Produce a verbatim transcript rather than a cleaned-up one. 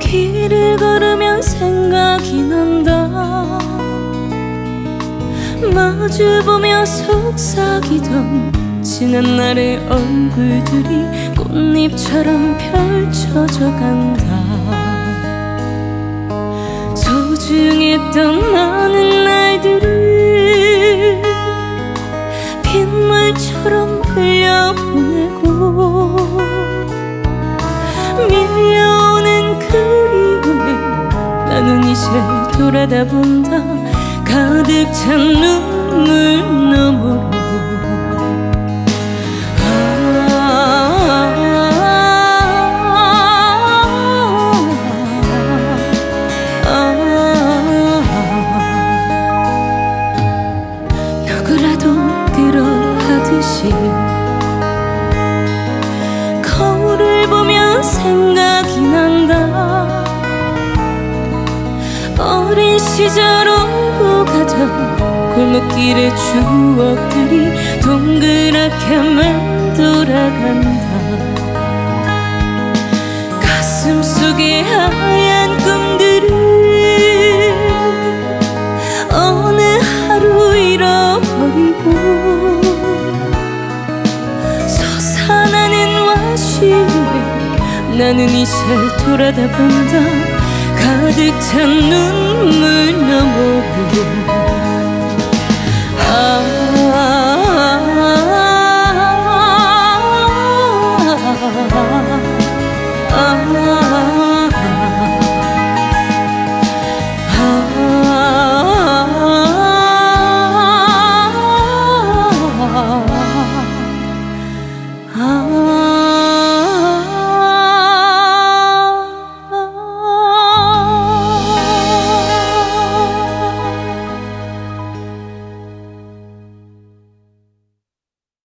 길을 걸으면 생각이 난다. 마주보며 속삭이던 지난 날의 얼굴들이 꽃잎처럼 펼쳐져 간다. 소중했던 많은 날들을 빗물처럼 흘려보내고 밀려오는 그리움에 나는 이제 돌아다 본다. 가득 찬 눈물 너머로. 누구라도 그러하듯이 거울을 보면 생각이 난다. 어린 시절 오고 가던 골목길의 추억들이 동그랗게만 돌아간다. 가슴 속의 하얀 꿈들을 어느 하루 잃어버리고 솟아나는 와심에 나는 이제 돌아다 본다. 가득 찬 눈물 너머로. 아